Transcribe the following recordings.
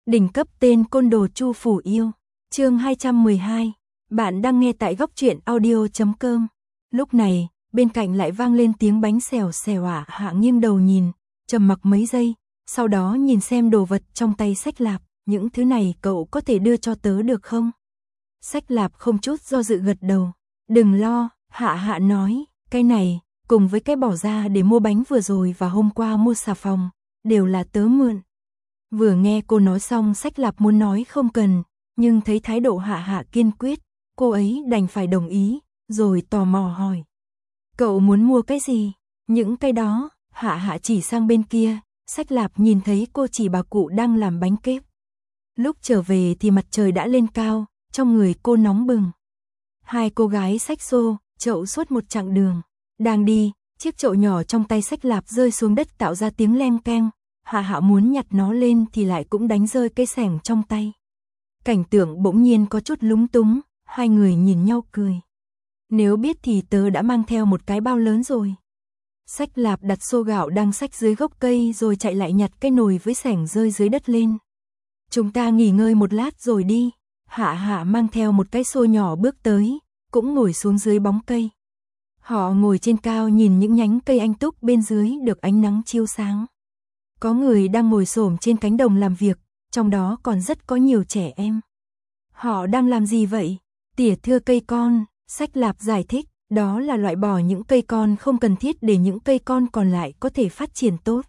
Đỉnh cấp tên côn đồ Chu Phủ Yêu. Chương 212. Bạn đang nghe tại góc truyện audio.com. Lúc này, bên cạnh lại vang lên tiếng bánh xèo xèo Hạ nghiêng đầu nhìn, trầm mặc mấy giây, sau đó nhìn xem đồ vật trong tay Sách Lạp, những thứ này cậu có thể đưa cho tớ được không? Sách Lạp không chút do dự gật đầu. Đừng lo, Hạ nói, cái này, cùng với cái bỏ ra để mua bánh vừa rồi và hôm qua mua xà phòng, đều là tớ mượn. Vừa nghe cô nói xong Sách Lạp muốn nói không cần, nhưng thấy thái độ Hạ kiên quyết, cô ấy đành phải đồng ý, rồi tò mò hỏi. Cậu muốn mua cái gì? Những cái đó, Hạ chỉ sang bên kia, Sách Lạp nhìn thấy cô chỉ bà cụ đang làm bánh kép. Lúc trở về thì mặt trời đã lên cao, trong người cô nóng bừng. Hai cô gái xách xô, chậu suốt một chặng đường. Đang đi, chiếc chậu nhỏ trong tay Sách Lạp rơi xuống đất tạo ra tiếng leng keng. Hạ muốn nhặt nó lên thì lại cũng đánh rơi cái xẻng trong tay. Cảnh tượng bỗng nhiên có chút lúng túng, hai người nhìn nhau cười. Nếu biết thì tớ đã mang theo một cái bao lớn rồi. Sách Lạp đặt xô gạo đang xách dưới gốc cây rồi chạy lại nhặt cái nồi với xẻng rơi dưới đất lên. Chúng ta nghỉ ngơi một lát rồi đi. Hạ mang theo một cái xô nhỏ bước tới, cũng ngồi xuống dưới bóng cây. Họ ngồi trên cao nhìn những nhánh cây anh túc bên dưới được ánh nắng chiếu sáng. Có người đang ngồi xổm trên cánh đồng làm việc, trong đó còn rất có nhiều trẻ em. Họ đang làm gì vậy? Tỉa thưa cây con, Sách Lạp giải thích, đó là loại bỏ những cây con không cần thiết để những cây con còn lại có thể phát triển tốt.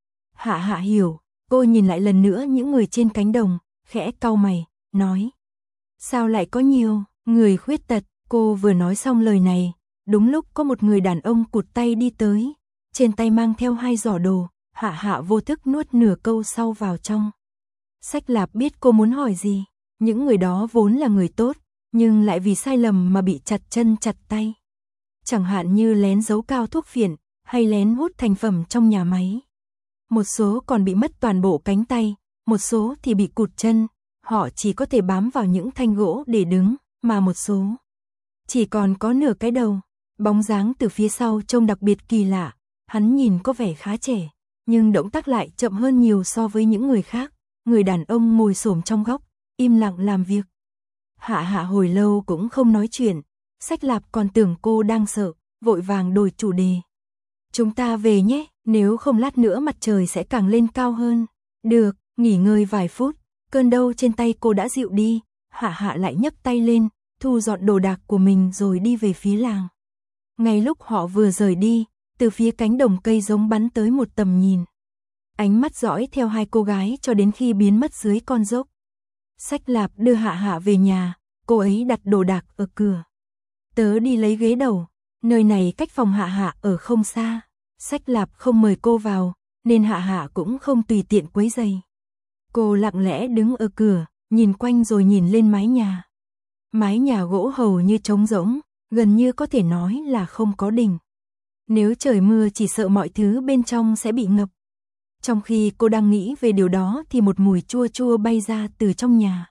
Hạ hiểu, cô nhìn lại lần nữa những người trên cánh đồng, khẽ cau mày, nói. Sao lại có nhiều người khuyết tật? Cô vừa nói xong lời này, đúng lúc có một người đàn ông cụt tay đi tới, trên tay mang theo 2 giỏ đồ. Hạ vô thức nuốt nửa câu sau vào trong. Sách Lạp biết cô muốn hỏi gì. Những người đó vốn là người tốt, nhưng lại vì sai lầm mà bị chặt chân chặt tay. Chẳng hạn như lén giấu cao thuốc phiện, hay lén hút thành phẩm trong nhà máy. Một số còn bị mất toàn bộ cánh tay, một số thì bị cụt chân. Họ chỉ có thể bám vào những thanh gỗ để đứng, mà một số chỉ còn có nửa cái đầu. Bóng dáng từ phía sau trông đặc biệt kỳ lạ. Hắn nhìn có vẻ khá trẻ, nhưng động tác lại chậm hơn nhiều so với những người khác. Người đàn ông ngồi xổm trong góc, im lặng làm việc. Hạ hồi lâu cũng không nói chuyện. Sách Lạp còn tưởng cô đang sợ, vội vàng đổi chủ đề. Chúng ta về nhé, nếu không lát nữa mặt trời sẽ càng lên cao hơn. Được, nghỉ ngơi vài phút. Cơn đau trên tay cô đã dịu đi. Hạ lại nhấc tay lên, thu dọn đồ đạc của mình rồi đi về phía làng. Ngay lúc họ vừa rời đi, từ phía cánh đồng cây giống bắn tới một tầm nhìn. Ánh mắt dõi theo hai cô gái cho đến khi biến mất dưới con dốc. Sách Lạp đưa Hạ về nhà, cô ấy đặt đồ đạc ở cửa. Tớ đi lấy ghế đầu, nơi này cách phòng Hạ ở không xa. Sách Lạp không mời cô vào, nên Hạ cũng không tùy tiện quấy rầy. Cô lặng lẽ đứng ở cửa, nhìn quanh rồi nhìn lên mái nhà. Mái nhà gỗ hầu như trống rỗng, gần như có thể nói là không có đỉnh. Nếu trời mưa chỉ sợ mọi thứ bên trong sẽ bị ngập. Trong khi cô đang nghĩ về điều đó thì một mùi chua chua bay ra từ trong nhà.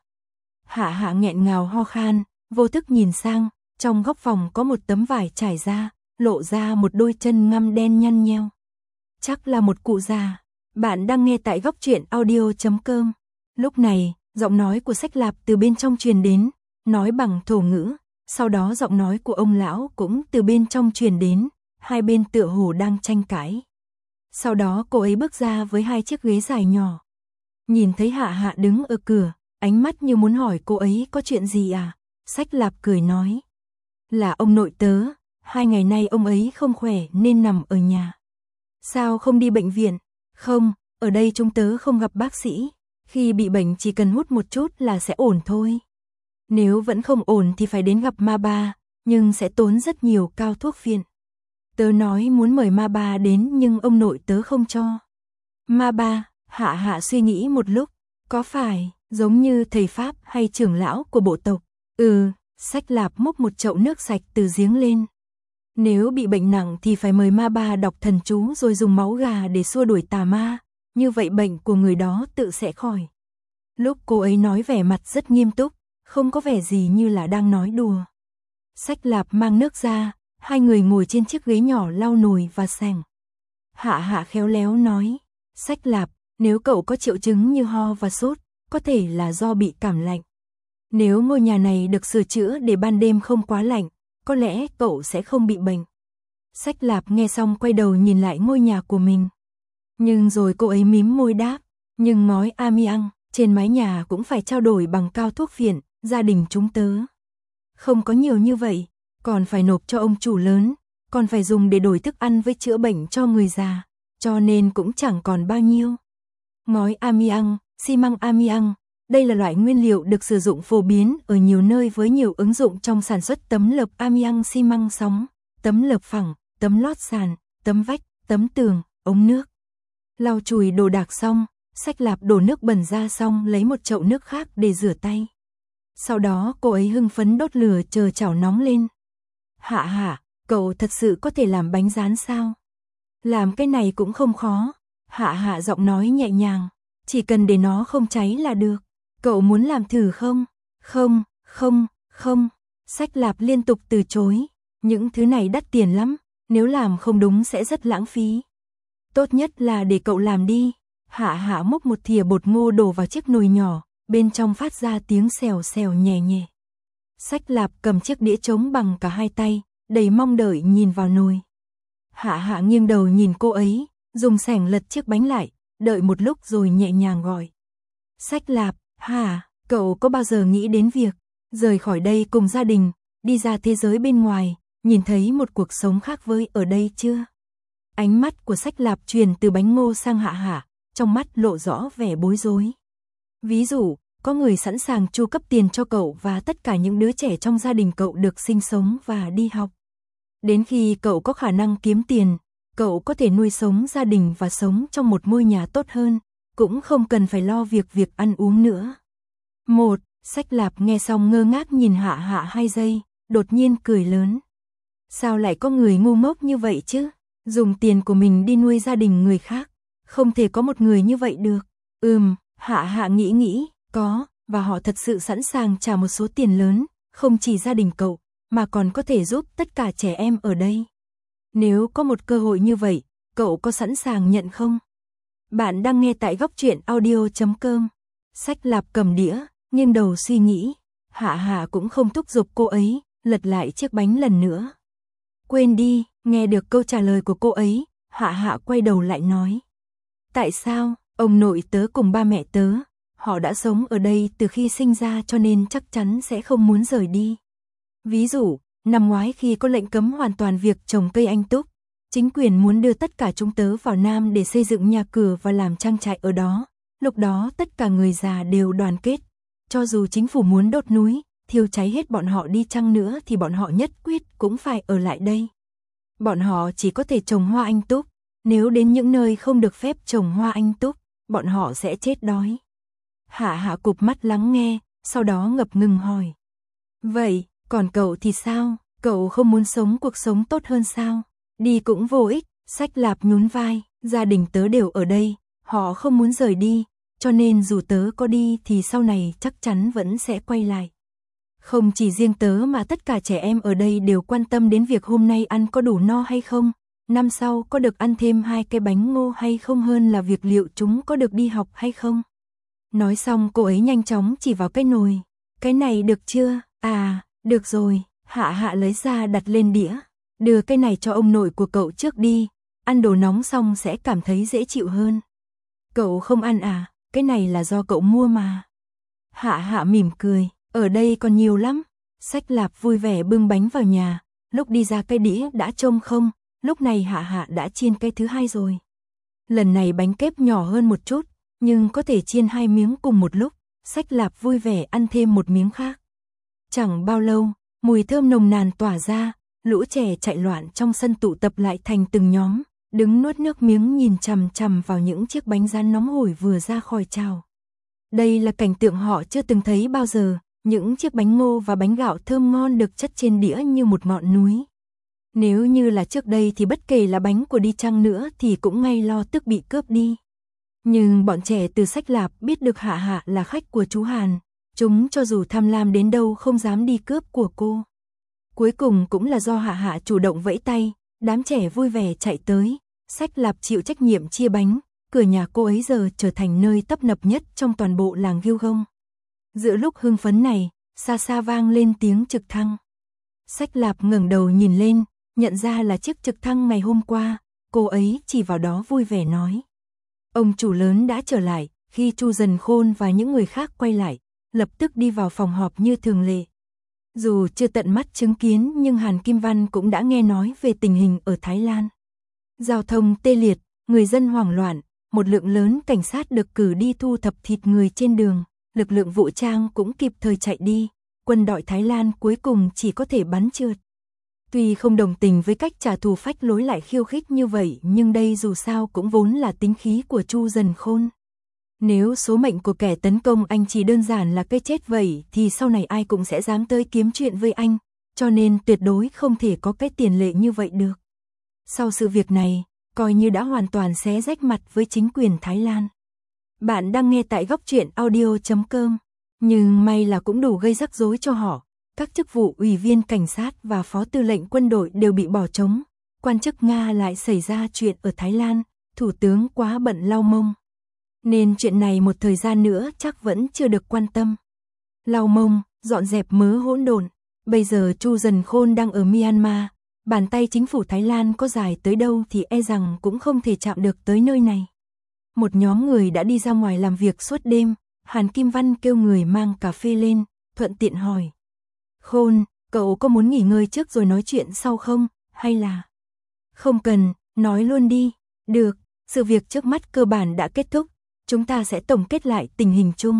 Hạ nghẹn ngào ho khan, vô thức nhìn sang, trong góc phòng có một tấm vải trải ra, lộ ra một đôi chân ngăm đen nhăn nheo. Chắc là một cụ già. Bạn đang nghe tại góc truyện audio.com. Lúc này, giọng nói của Sách Lạp từ bên trong truyền đến, nói bằng thổ ngữ. Sau đó giọng nói của ông lão cũng từ bên trong truyền đến. Hai bên tựa hồ đang tranh cãi. Sau đó cô ấy bước ra với 2 chiếc ghế dài nhỏ. Nhìn thấy Hạ đứng ở cửa, ánh mắt như muốn hỏi cô ấy có chuyện gì à? Sách Lạp cười nói. Là ông nội tớ, 2 ngày nay ông ấy không khỏe nên nằm ở nhà. Sao không đi bệnh viện? Không, ở đây chúng tớ không gặp bác sĩ. Khi bị bệnh chỉ cần hút một chút là sẽ ổn thôi. Nếu vẫn không ổn thì phải đến gặp ma ba, nhưng sẽ tốn rất nhiều cao thuốc phiện. Tớ nói muốn mời ma ba đến nhưng ông nội tớ không cho. Ma ba, Hạ suy nghĩ một lúc, có phải giống như thầy Pháp hay trưởng lão của bộ tộc? Sách Lạp múc một chậu nước sạch từ giếng lên. Nếu bị bệnh nặng thì phải mời ma ba đọc thần chú rồi dùng máu gà để xua đuổi tà ma, như vậy bệnh của người đó tự sẽ khỏi. Lúc cô ấy nói vẻ mặt rất nghiêm túc, không có vẻ gì như là đang nói đùa. Sách Lạp mang nước ra. 2 người ngồi trên chiếc ghế nhỏ lau nồi và xẻng. Hạ khéo léo nói, Sách Lạp, nếu cậu có triệu chứng như ho và sốt, có thể là do bị cảm lạnh. Nếu ngôi nhà này được sửa chữa để ban đêm không quá lạnh, có lẽ cậu sẽ không bị bệnh. Sách Lạp nghe xong quay đầu nhìn lại ngôi nhà của mình. Nhưng rồi cô ấy mím môi đáp, nhưng ngói amiang trên mái nhà cũng phải trao đổi bằng cao thuốc phiện, gia đình chúng tớ không có nhiều như vậy, còn phải nộp cho ông chủ lớn, còn phải dùng để đổi thức ăn với chữa bệnh cho người già, cho nên cũng chẳng còn bao nhiêu. Ngói amiang, xi măng amiang, đây là loại nguyên liệu được sử dụng phổ biến ở nhiều nơi với nhiều ứng dụng trong sản xuất tấm lợp amiang, xi măng sóng, tấm lợp phẳng, tấm lót sàn, tấm vách, tấm tường, ống nước. Lau chùi đồ đạc xong, Sách Lạp đổ nước bẩn ra xong lấy một chậu nước khác để rửa tay. Sau đó cô ấy hưng phấn đốt lửa chờ chảo nóng lên. Hạ, cậu thật sự có thể làm bánh rán sao? Làm cái này cũng không khó. Hạ giọng nói nhẹ nhàng, chỉ cần để nó không cháy là được. Cậu muốn làm thử không? Không. Sách Lạp liên tục từ chối. Những thứ này đắt tiền lắm, nếu làm không đúng sẽ rất lãng phí. Tốt nhất là để cậu làm đi. Hạ múc một thìa bột ngô đổ vào chiếc nồi nhỏ, bên trong phát ra tiếng xèo xèo nhẹ nhẹ. Sách Lạp cầm chiếc đĩa trống bằng cả hai tay, đầy mong đợi nhìn vào nồi. Hạ nghiêng đầu nhìn cô ấy, dùng xẻng lật chiếc bánh lại, đợi một lúc rồi nhẹ nhàng gọi. Sách Lạp, cậu có bao giờ nghĩ đến việc rời khỏi đây cùng gia đình, đi ra thế giới bên ngoài, nhìn thấy một cuộc sống khác với ở đây chưa? Ánh mắt của Sách Lạp truyền từ bánh ngô sang Hạ, trong mắt lộ rõ vẻ bối rối. Ví dụ, có người sẵn sàng chu cấp tiền cho cậu và tất cả những đứa trẻ trong gia đình cậu được sinh sống và đi học. Đến khi cậu có khả năng kiếm tiền, cậu có thể nuôi sống gia đình và sống trong một ngôi nhà tốt hơn, cũng không cần phải lo việc ăn uống nữa. Sách Lạp nghe xong ngơ ngác nhìn Hạ 2 giây, đột nhiên cười lớn. Sao lại có người ngu ngốc như vậy chứ? Dùng tiền của mình đi nuôi gia đình người khác, không thể có một người như vậy được. Hạ nghĩ, có, và họ thật sự sẵn sàng trả một số tiền lớn, không chỉ gia đình cậu, mà còn có thể giúp tất cả trẻ em ở đây. Nếu có một cơ hội như vậy, cậu có sẵn sàng nhận không? Bạn đang nghe tại goctruyện.audio.com. Sách Lạp cầm đĩa, nghiêng đầu suy nghĩ. Hạ cũng không thúc giục cô ấy, lật lại chiếc bánh lần nữa. Quên đi, nghe được câu trả lời của cô ấy, Hạ quay đầu lại nói. Tại sao? Ông nội tớ cùng ba mẹ tớ, họ đã sống ở đây từ khi sinh ra cho nên chắc chắn sẽ không muốn rời đi. Ví dụ, năm ngoái khi có lệnh cấm hoàn toàn việc trồng cây anh túc, chính quyền muốn đưa tất cả chúng tớ vào Nam để xây dựng nhà cửa và làm trang trại ở đó. Lúc đó tất cả người già đều đoàn kết. Cho dù chính phủ muốn đốt núi, thiêu cháy hết bọn họ đi chăng nữa thì bọn họ nhất quyết cũng phải ở lại đây. Bọn họ chỉ có thể trồng hoa anh túc. Nếu đến những nơi không được phép trồng hoa anh túc, bọn họ sẽ chết đói. Hạ cụp mắt lắng nghe, sau đó ngập ngừng hỏi. Vậy, còn cậu thì sao? Cậu không muốn sống cuộc sống tốt hơn sao? Đi cũng vô ích. Sách Lạp nhún vai, gia đình tớ đều ở đây, họ không muốn rời đi, cho nên dù tớ có đi thì sau này chắc chắn vẫn sẽ quay lại. Không chỉ riêng tớ mà tất cả trẻ em ở đây đều quan tâm đến việc hôm nay ăn có đủ no hay không, năm sau có được ăn thêm 2 cái bánh ngô hay không hơn là việc liệu chúng có được đi học hay không. Nói xong cô ấy nhanh chóng chỉ vào cái nồi. Cái này được chưa? Được rồi. Hạ lấy ra đặt lên đĩa. Đưa cái này cho ông nội của cậu trước đi. Ăn đồ nóng xong sẽ cảm thấy dễ chịu hơn. Cậu không ăn à? Cái này là do cậu mua mà. Hạ mỉm cười. Ở đây còn nhiều lắm. Sách Lạp vui vẻ bưng bánh vào nhà. Lúc đi ra cái đĩa đã trông không. Lúc này Hạ đã chiên cái thứ 2 rồi. Lần này bánh kép nhỏ hơn một chút, nhưng có thể chiên 2 miếng cùng một lúc. Sách Lạp vui vẻ ăn thêm một miếng khác. Chẳng bao lâu, mùi thơm nồng nàn tỏa ra, lũ trẻ chạy loạn trong sân tụ tập lại thành từng nhóm, đứng nuốt nước miếng nhìn chằm chằm vào những chiếc bánh rán nóng hổi vừa ra khỏi chảo. Đây là cảnh tượng họ chưa từng thấy bao giờ, những chiếc bánh ngô và bánh gạo thơm ngon được chất trên đĩa như một ngọn núi. Nếu như là trước đây thì bất kể là bánh của đi chăng nữa thì cũng ngay lo tức bị cướp đi. Nhưng bọn trẻ từ Sách Lạp biết được Hạ là khách của chú Hàn, chúng cho dù tham lam đến đâu không dám đi cướp của cô. Cuối cùng cũng là do Hạ chủ động vẫy tay, đám trẻ vui vẻ chạy tới, Sách Lạp chịu trách nhiệm chia bánh, cửa nhà cô ấy giờ trở thành nơi tấp nập nhất trong toàn bộ làng Gilgong. Giữa lúc hưng phấn này, xa xa vang lên tiếng trực thăng. Sách Lạp ngẩng đầu nhìn lên, nhận ra là chiếc trực thăng ngày hôm qua, cô ấy chỉ vào đó vui vẻ nói. Ông chủ lớn đã trở lại, khi Chu Dần Khôn và những người khác quay lại, lập tức đi vào phòng họp như thường lệ. Dù chưa tận mắt chứng kiến nhưng Hàn Kim Văn cũng đã nghe nói về tình hình ở Thái Lan. Giao thông tê liệt, người dân hoảng loạn, một lượng lớn cảnh sát được cử đi thu thập thịt người trên đường, lực lượng vũ trang cũng kịp thời chạy đi, quân đội Thái Lan cuối cùng chỉ có thể bắn trượt. Tuy không đồng tình với cách trả thù phách lối lại khiêu khích như vậy nhưng đây dù sao cũng vốn là tính khí của Chu Dần Khôn. Nếu số mệnh của kẻ tấn công anh chỉ đơn giản là cái chết vậy thì sau này ai cũng sẽ dám tới kiếm chuyện với anh, cho nên tuyệt đối không thể có cái tiền lệ như vậy được. Sau sự việc này, coi như đã hoàn toàn xé rách mặt với chính quyền Thái Lan. Bạn đang nghe tại góc truyện audio.com, nhưng may là cũng đủ gây rắc rối cho họ. Các chức vụ ủy viên cảnh sát và phó tư lệnh quân đội đều bị bỏ trống. Quan chức Nga lại xảy ra chuyện ở Thái Lan, thủ tướng quá bận lau mông. Nên chuyện này một thời gian nữa chắc vẫn chưa được quan tâm. Lau mông, dọn dẹp mớ hỗn độn. Bây giờ Chu Dần Khôn đang ở Myanmar, bàn tay chính phủ Thái Lan có dài tới đâu thì e rằng cũng không thể chạm được tới nơi này. Một nhóm người đã đi ra ngoài làm việc suốt đêm, Hàn Kim Văn kêu người mang cà phê lên, thuận tiện hỏi. Khôn, cậu có muốn nghỉ ngơi trước rồi nói chuyện sau không, hay là... Không cần, nói luôn đi. Được, sự việc trước mắt cơ bản đã kết thúc, chúng ta sẽ tổng kết lại tình hình chung.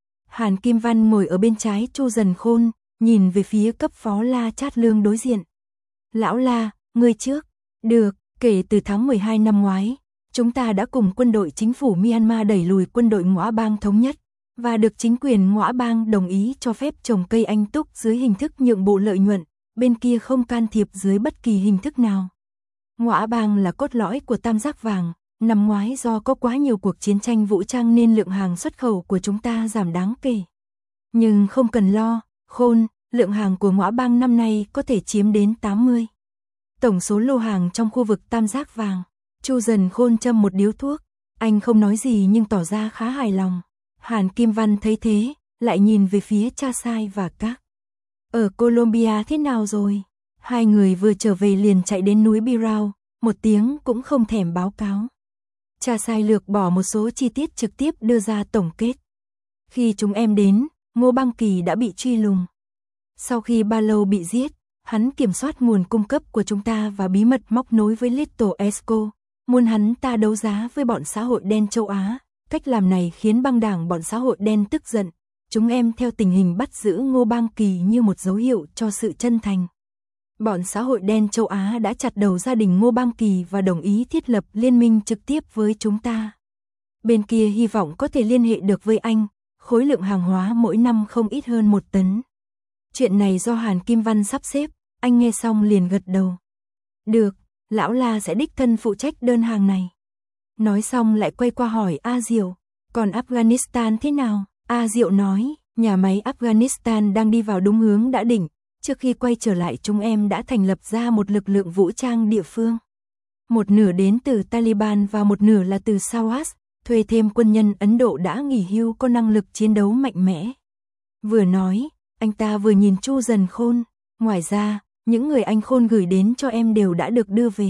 Hàn Kim Văn ngồi ở bên trái Chu Dần Khôn, nhìn về phía cấp phó La Chát Lương đối diện. Lão La, ngươi trước. Được, kể từ tháng 12 năm ngoái, chúng ta đã cùng quân đội chính phủ Myanmar đẩy lùi quân đội Ngõa Bang thống nhất, và được chính quyền Ngõa Bang đồng ý cho phép trồng cây anh túc dưới hình thức nhượng bộ lợi nhuận, bên kia không can thiệp dưới bất kỳ hình thức nào. Ngõa Bang là cốt lõi của Tam Giác Vàng, năm ngoái do có quá nhiều cuộc chiến tranh vũ trang nên lượng hàng xuất khẩu của chúng ta giảm đáng kể. Nhưng không cần lo, Khôn, lượng hàng của Ngõa Bang năm nay có thể chiếm đến 80. Tổng số lô hàng trong khu vực Tam Giác Vàng. Chu Dần Khôn châm một điếu thuốc, anh không nói gì nhưng tỏ ra khá hài lòng. Hàn Kim Văn thấy thế, lại nhìn về phía Cha Sai và các. Ở Colombia thế nào rồi? Hai người vừa trở về liền chạy đến núi Birao, một tiếng cũng không thèm báo cáo. Cha Sai lược bỏ một số chi tiết trực tiếp đưa ra tổng kết. Khi chúng em đến, Ngô Băng Kỳ đã bị truy lùng. Sau khi Ba Lâu bị giết, hắn kiểm soát nguồn cung cấp của chúng ta và bí mật móc nối với Little Esco, muốn hắn ta đấu giá với bọn xã hội đen châu Á. Cách làm này khiến băng đảng bọn xã hội đen tức giận. Chúng em theo tình hình bắt giữ Ngô Băng Kỳ như một dấu hiệu cho sự chân thành. Bọn xã hội đen châu Á đã chặt đầu gia đình Ngô Băng Kỳ và đồng ý thiết lập liên minh trực tiếp với chúng ta. Bên kia hy vọng có thể liên hệ được với anh, khối lượng hàng hóa mỗi năm không ít hơn 1 tấn. Chuyện này do Hàn Kim Văn sắp xếp, anh nghe xong liền gật đầu. Được, lão La sẽ đích thân phụ trách đơn hàng này. Nói xong lại quay qua hỏi A Diệu, còn Afghanistan thế nào? A Diệu nói, nhà máy Afghanistan đang đi vào đúng hướng đã định, trước khi quay trở lại chúng em đã thành lập ra một lực lượng vũ trang địa phương. Một nửa đến từ Taliban và một nửa là từ Sawas, thuê thêm quân nhân Ấn Độ đã nghỉ hưu có năng lực chiến đấu mạnh mẽ. Vừa nói, anh ta vừa nhìn Chu Dần Khôn, ngoài ra, những người anh Khôn gửi đến cho em đều đã được đưa về.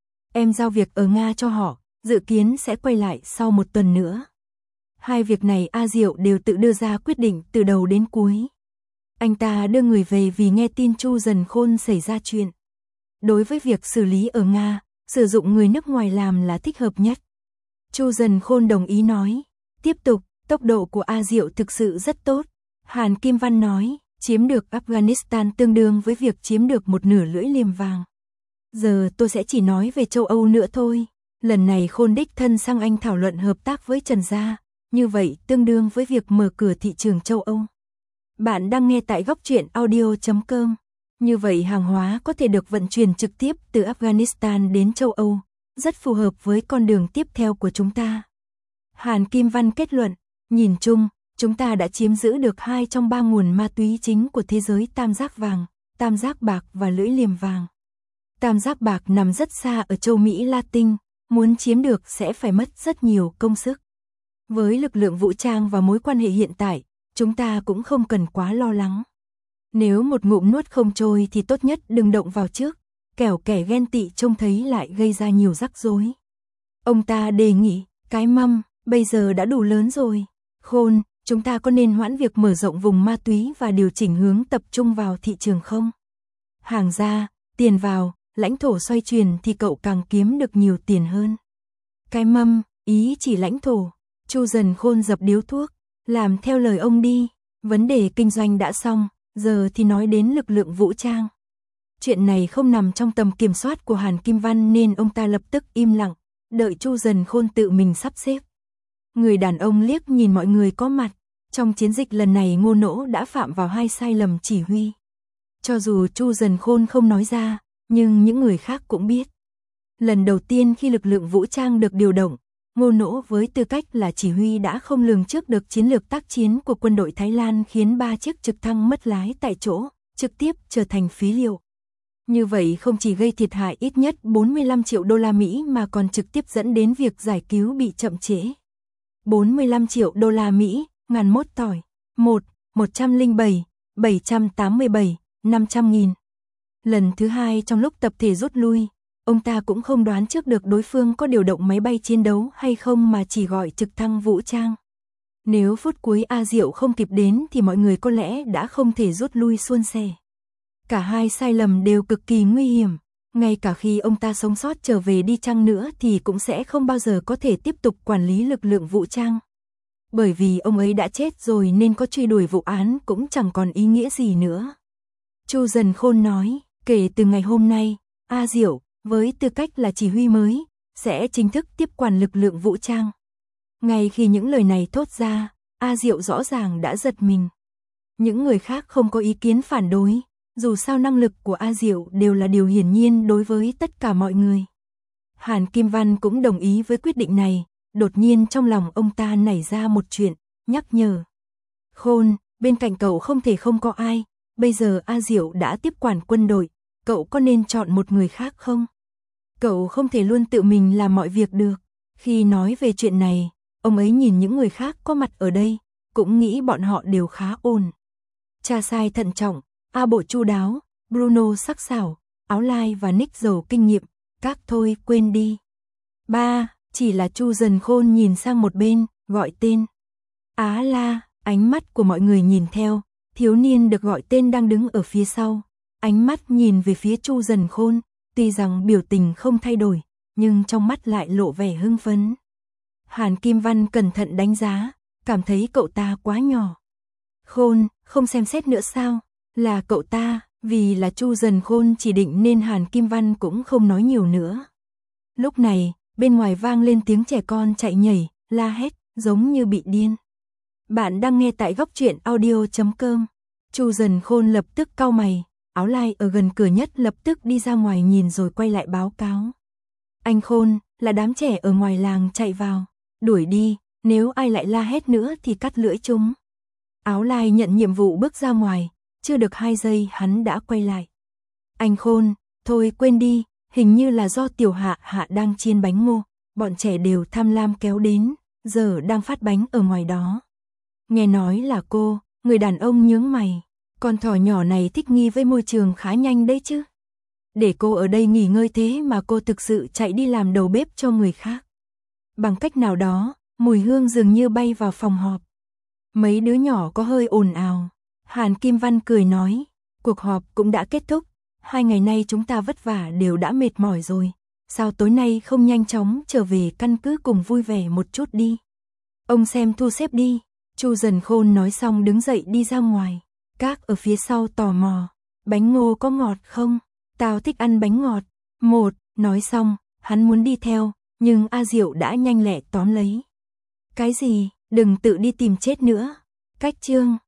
Em giao việc ở Nga cho họ, dự kiến sẽ quay lại sau 1 tuần nữa. Hai việc này A Diệu đều tự đưa ra quyết định từ đầu đến cuối. Anh ta đưa người về vì nghe tin Chu Dần Khôn xảy ra chuyện. Đối với việc xử lý ở Nga, sử dụng người nước ngoài làm là thích hợp nhất. Chu Dần Khôn đồng ý nói. Tiếp tục, tốc độ của A Diệu thực sự rất tốt. Hàn Kim Văn nói, chiếm được Afghanistan tương đương với việc chiếm được một nửa lưỡi liềm vàng. Giờ tôi sẽ chỉ nói về châu Âu nữa thôi. Lần này Khôn đích thân sang Anh thảo luận hợp tác với Trần Gia, như vậy tương đương với việc mở cửa thị trường châu Âu. Bạn đang nghe tại góc truyện audio.com. Như vậy hàng hóa có thể được vận chuyển trực tiếp từ Afghanistan đến châu Âu, rất phù hợp với con đường tiếp theo của chúng ta. Hàn Kim Văn kết luận, nhìn chung, chúng ta đã chiếm giữ được 2 trong 3 nguồn ma túy chính của thế giới: tam giác vàng, tam giác bạc và lưỡi liềm vàng. Tam giác bạc nằm rất xa ở châu Mỹ Latin, muốn chiếm được sẽ phải mất rất nhiều công sức. Với lực lượng vũ trang và mối quan hệ hiện tại, chúng ta cũng không cần quá lo lắng. Nếu một ngụm nuốt không trôi thì tốt nhất đừng động vào trước, kẻo kẻ ghen tị trông thấy lại gây ra nhiều rắc rối. Ông ta đề nghị, cái mâm, bây giờ đã đủ lớn rồi. Khôn, chúng ta có nên hoãn việc mở rộng vùng ma túy và điều chỉnh hướng tập trung vào thị trường không? Hàng ra, tiền vào, lãnh thổ xoay chuyển thì cậu càng kiếm được nhiều tiền hơn. Cái mâm, ý chỉ lãnh thổ. Chu Dần Khôn dập điếu thuốc, làm theo lời ông đi. Vấn đề kinh doanh đã xong, giờ thì nói đến lực lượng vũ trang. Chuyện này không nằm trong tầm kiểm soát của Hàn Kim Văn nên ông ta lập tức im lặng, đợi Chu Dần Khôn tự mình sắp xếp. Người đàn ông liếc nhìn mọi người có mặt. Trong chiến dịch lần này Ngô Nỗ đã phạm vào 2 sai lầm chỉ huy. Cho dù Chu Dần Khôn không nói ra, nhưng những người khác cũng biết. Lần đầu tiên khi lực lượng vũ trang được điều động, Ngô Nỗ với tư cách là chỉ huy đã không lường trước được chiến lược tác chiến của quân đội Thái Lan khiến 3 chiếc trực thăng mất lái tại chỗ, trực tiếp trở thành phí liệu. Như vậy không chỉ gây thiệt hại ít nhất 45 triệu đô la Mỹ mà còn trực tiếp dẫn đến việc giải cứu bị chậm trễ. 45 triệu đô la Mỹ, ngàn mốt tỏi. 107, 787, 500.000. Lần thứ hai trong lúc tập thể rút lui, ông ta cũng không đoán trước được đối phương có điều động máy bay chiến đấu hay không mà chỉ gọi trực thăng vũ trang. Nếu phút cuối A Diệu không kịp đến thì mọi người có lẽ đã không thể rút lui suôn sẻ. Cả hai sai lầm đều cực kỳ nguy hiểm. Ngay cả khi ông ta sống sót trở về đi chăng nữa thì cũng sẽ không bao giờ có thể tiếp tục quản lý lực lượng vũ trang. Bởi vì ông ấy đã chết rồi nên có truy đuổi vụ án cũng chẳng còn ý nghĩa gì nữa. Chu Dần Khôn nói, kể từ ngày hôm nay, A Diệu, với tư cách là chỉ huy mới, sẽ chính thức tiếp quản lực lượng vũ trang. Ngay khi những lời này thốt ra, A Diệu rõ ràng đã giật mình. Những người khác không có ý kiến phản đối, dù sao năng lực của A Diệu đều là điều hiển nhiên đối với tất cả mọi người. Hàn Kim Văn cũng đồng ý với quyết định này, đột nhiên trong lòng ông ta nảy ra một chuyện, nhắc nhở. Khôn, bên cạnh cậu không thể không có ai, bây giờ A Diệu đã tiếp quản quân đội, cậu có nên chọn một người khác không? Cậu không thể luôn tự mình làm mọi việc được. Khi nói về chuyện này, ông ấy nhìn những người khác có mặt ở đây, cũng nghĩ bọn họ đều khá ổn. Cha Sai thận trọng, A Bộ chu đáo, Bruno sắc sảo, Áo Lai và Nick giàu kinh nghiệm, các thôi quên đi. Ba, chỉ là Chu Dần Khôn nhìn sang một bên, gọi tên. Á La, ánh mắt của mọi người nhìn theo, thiếu niên được gọi tên đang đứng ở phía sau. Ánh mắt nhìn về phía Chu Dần Khôn, tuy rằng biểu tình không thay đổi, nhưng trong mắt lại lộ vẻ hưng phấn. Hàn Kim Văn cẩn thận đánh giá, cảm thấy cậu ta quá nhỏ. Khôn, không xem xét nữa sao? Là cậu ta, vì là Chu Dần Khôn chỉ định nên Hàn Kim Văn cũng không nói nhiều nữa. Lúc này, bên ngoài vang lên tiếng trẻ con chạy nhảy, la hét, giống như bị điên. Bạn đang nghe tại góc truyện audio.com. Chu Dần Khôn lập tức cau mày, Áo Lai ở gần cửa nhất lập tức đi ra ngoài nhìn rồi quay lại báo cáo. Anh Khôn, là đám trẻ ở ngoài làng chạy vào, đuổi đi, nếu ai lại la hét nữa thì cắt lưỡi chúng. Áo Lai nhận nhiệm vụ bước ra ngoài, chưa được 2 giây hắn đã quay lại. Anh Khôn, thôi quên đi, hình như là do Tiểu Hạ đang chiên bánh ngô, bọn trẻ đều tham lam kéo đến, giờ đang phát bánh ở ngoài đó. Nghe nói là cô, người đàn ông nhướng mày, con thỏ nhỏ này thích nghi với môi trường khá nhanh đấy chứ. Để cô ở đây nghỉ ngơi thế mà cô thực sự chạy đi làm đầu bếp cho người khác. Bằng cách nào đó, mùi hương dường như bay vào phòng họp. Mấy đứa nhỏ có hơi ồn ào. Hàn Kim Văn cười nói, cuộc họp cũng đã kết thúc, 2 ngày nay chúng ta vất vả đều đã mệt mỏi rồi. Sao tối nay không nhanh chóng trở về căn cứ cùng vui vẻ một chút đi. Ông xem thu xếp đi. Chu Dần Khôn nói xong đứng dậy đi ra ngoài. Các ở phía sau tò mò, bánh ngô có ngọt không? Tao thích ăn bánh ngọt. Một, nói xong, hắn muốn đi theo, nhưng A Diệu đã nhanh lẹ tóm lấy. Cái gì, đừng tự đi tìm chết nữa. Cách chương